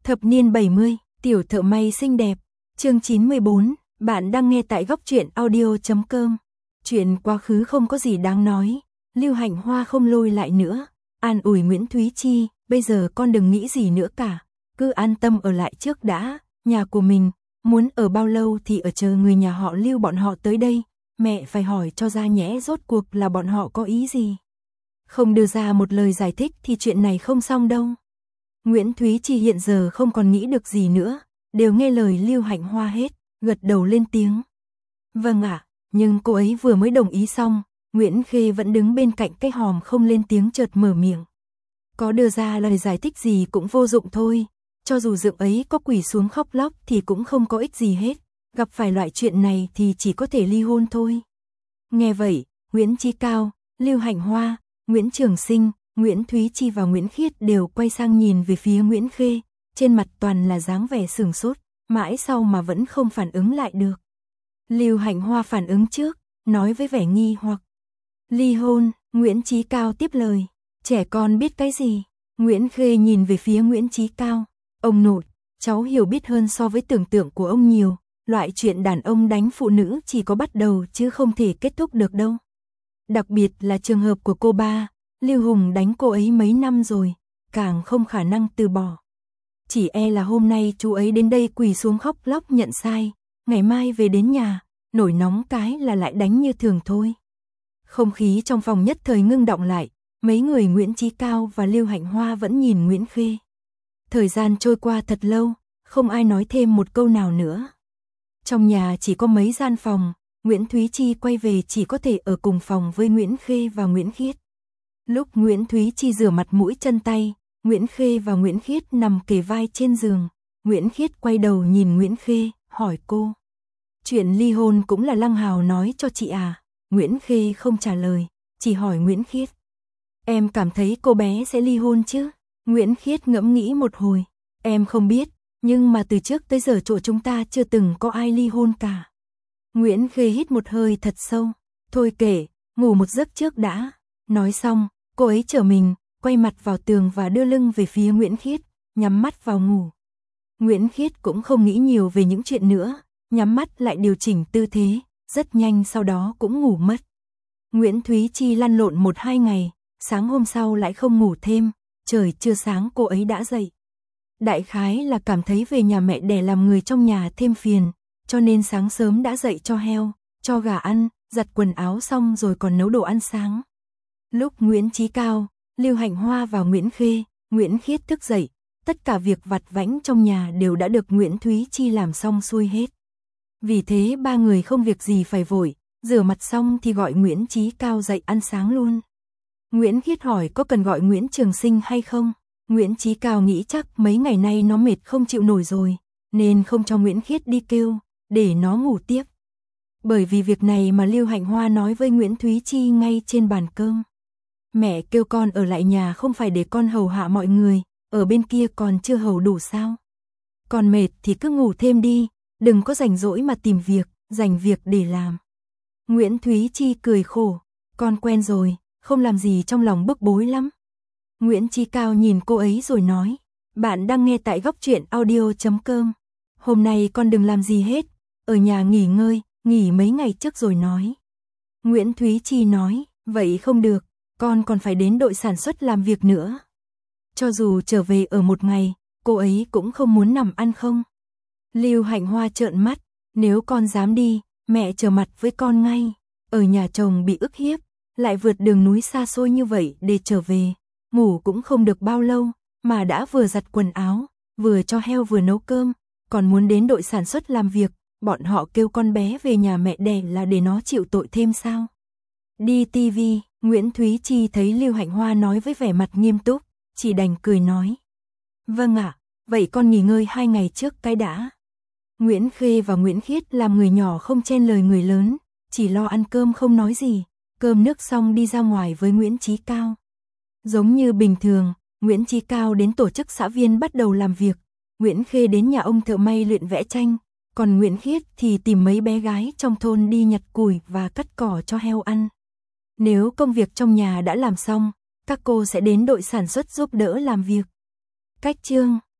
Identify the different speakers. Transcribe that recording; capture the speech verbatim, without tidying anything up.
Speaker 1: Thập niên bảy mươi, tiểu thợ may xinh đẹp, chương chín mươi bốn, bạn đang nghe tại góc truyện audio chấm com. Chuyện quá khứ không có gì đáng nói, Lưu Hạnh Hoa không lôi lại nữa, an ủi Nguyễn Thúy Chi, bây giờ con đừng nghĩ gì nữa cả, cứ an tâm ở lại trước đã, nhà của mình, muốn ở bao lâu thì ở chờ người nhà họ Lưu bọn họ tới đây, mẹ phải hỏi cho ra nhẽ rốt cuộc là bọn họ có ý gì. Không đưa ra một lời giải thích thì chuyện này không xong đâu. Nguyễn Thúy Chi hiện giờ không còn nghĩ được gì nữa, đều nghe lời Lưu Hạnh Hoa hết, gật đầu lên tiếng. Vâng ạ, nhưng cô ấy vừa mới đồng ý xong, Nguyễn Khê vẫn đứng bên cạnh cái hòm không lên tiếng chợt mở miệng. Có đưa ra lời giải thích gì cũng vô dụng thôi, cho dù dượng ấy có quỳ xuống khóc lóc thì cũng không có ích gì hết, gặp phải loại chuyện này thì chỉ có thể ly hôn thôi. Nghe vậy, Nguyễn Chí Cao, Lưu Hạnh Hoa, Nguyễn Trường Sinh, Nguyễn Thúy Chi và Nguyễn Khiết đều quay sang nhìn về phía Nguyễn Khê, trên mặt toàn là dáng vẻ sửng sốt, mãi sau mà vẫn không phản ứng lại được. Lưu Hạnh Hoa phản ứng trước, nói với vẻ nghi hoặc. Ly hôn, Nguyễn Chí Cao tiếp lời. Trẻ con biết cái gì? Nguyễn Khê nhìn về phía Nguyễn Chí Cao. Ông nội, cháu hiểu biết hơn so với tưởng tượng của ông nhiều, loại chuyện đàn ông đánh phụ nữ chỉ có bắt đầu chứ không thể kết thúc được đâu. Đặc biệt là trường hợp của cô ba, Lưu Hùng đánh cô ấy mấy năm rồi, càng không khả năng từ bỏ. Chỉ e là hôm nay chú ấy đến đây quỳ xuống khóc lóc nhận sai, ngày mai về đến nhà, nổi nóng cái là lại đánh như thường thôi. Không khí trong phòng nhất thời ngưng động lại, mấy người Nguyễn Chí Cao và Lưu Hạnh Hoa vẫn nhìn Nguyễn Khê. Thời gian trôi qua thật lâu, không ai nói thêm một câu nào nữa. Trong nhà chỉ có mấy gian phòng, Nguyễn Thúy Chi quay về chỉ có thể ở cùng phòng với Nguyễn Khê và Nguyễn Khiết. Lúc Nguyễn Thúy Chi rửa mặt mũi chân tay, Nguyễn Khê và Nguyễn Khiết nằm kề vai trên giường. Nguyễn Khiết quay đầu nhìn Nguyễn Khê, hỏi cô. Chuyện ly hôn cũng là Lăng Hào nói cho chị à? Nguyễn Khê không trả lời, chỉ hỏi Nguyễn Khiết. Em cảm thấy cô bé sẽ ly hôn chứ? Nguyễn Khiết ngẫm nghĩ một hồi. Em không biết, nhưng mà từ trước tới giờ chỗ chúng ta chưa từng có ai ly hôn cả. Nguyễn Khê hít một hơi thật sâu. Thôi kể, ngủ một giấc trước đã. Nói xong, cô ấy trở mình, quay mặt vào tường và đưa lưng về phía Nguyễn Khiết, nhắm mắt vào ngủ. Nguyễn Khiết cũng không nghĩ nhiều về những chuyện nữa, nhắm mắt lại điều chỉnh tư thế, rất nhanh sau đó cũng ngủ mất. Nguyễn Thúy Chi lăn lộn một hai ngày, sáng hôm sau lại không ngủ thêm, trời chưa sáng cô ấy đã dậy. Đại khái là cảm thấy về nhà mẹ đẻ làm người trong nhà thêm phiền, cho nên sáng sớm đã dậy cho heo, cho gà ăn, giặt quần áo xong rồi còn nấu đồ ăn sáng. Lúc Nguyễn Chí Cao, Lưu Hạnh Hoa và Nguyễn Khê, Nguyễn Khiết thức dậy, tất cả việc vặt vãnh trong nhà đều đã được Nguyễn Thúy Chi làm xong xuôi hết. Vì thế ba người không việc gì phải vội, rửa mặt xong thì gọi Nguyễn Chí Cao dậy ăn sáng luôn. Nguyễn Khiết hỏi có cần gọi Nguyễn Trường Sinh hay không? Nguyễn Chí Cao nghĩ chắc mấy ngày nay nó mệt không chịu nổi rồi, nên không cho Nguyễn Khiết đi kêu, để nó ngủ tiếp. Bởi vì việc này mà Lưu Hạnh Hoa nói với Nguyễn Thúy Chi ngay trên bàn cơm. Mẹ kêu con ở lại nhà không phải để con hầu hạ mọi người, ở bên kia còn chưa hầu đủ sao? Còn mệt thì cứ ngủ thêm đi, đừng có rảnh rỗi mà tìm việc, dành việc để làm. Nguyễn Thúy Chi cười khổ, con quen rồi, không làm gì trong lòng bức bối lắm. Nguyễn Chí Cao nhìn cô ấy rồi nói, bạn đang nghe tại góc truyện audio chấm com. Hôm nay con đừng làm gì hết, ở nhà nghỉ ngơi, nghỉ mấy ngày trước rồi nói. Nguyễn Thúy Chi nói, vậy không được, con còn phải đến đội sản xuất làm việc nữa. Cho dù trở về ở một ngày, cô ấy cũng không muốn nằm ăn không. Lưu Hạnh Hoa trợn mắt, nếu con dám đi, mẹ trở mặt với con ngay. Ở nhà chồng bị ức hiếp, lại vượt đường núi xa xôi như vậy để trở về, ngủ cũng không được bao lâu, mà đã vừa giặt quần áo, vừa cho heo vừa nấu cơm, còn muốn đến đội sản xuất làm việc, bọn họ kêu con bé về nhà mẹ đẻ là để nó chịu tội thêm sao? Đi ti vi, Nguyễn Thúy Chi thấy Lưu Hạnh Hoa nói với vẻ mặt nghiêm túc, chỉ đành cười nói. Vâng ạ, vậy con nghỉ ngơi hai ngày trước cái đã. Nguyễn Khê và Nguyễn Khiết làm người nhỏ không chen lời người lớn, chỉ lo ăn cơm không nói gì, cơm nước xong đi ra ngoài với Nguyễn Chí Cao. Giống như bình thường, Nguyễn Chí Cao đến tổ chức xã viên bắt đầu làm việc, Nguyễn Khê đến nhà ông thợ may luyện vẽ tranh, còn Nguyễn Khiết thì tìm mấy bé gái trong thôn đi nhặt củi và cắt cỏ cho heo ăn. Nếu công việc trong nhà đã làm xong, các cô sẽ đến đội sản xuất giúp đỡ làm việc. Cách chương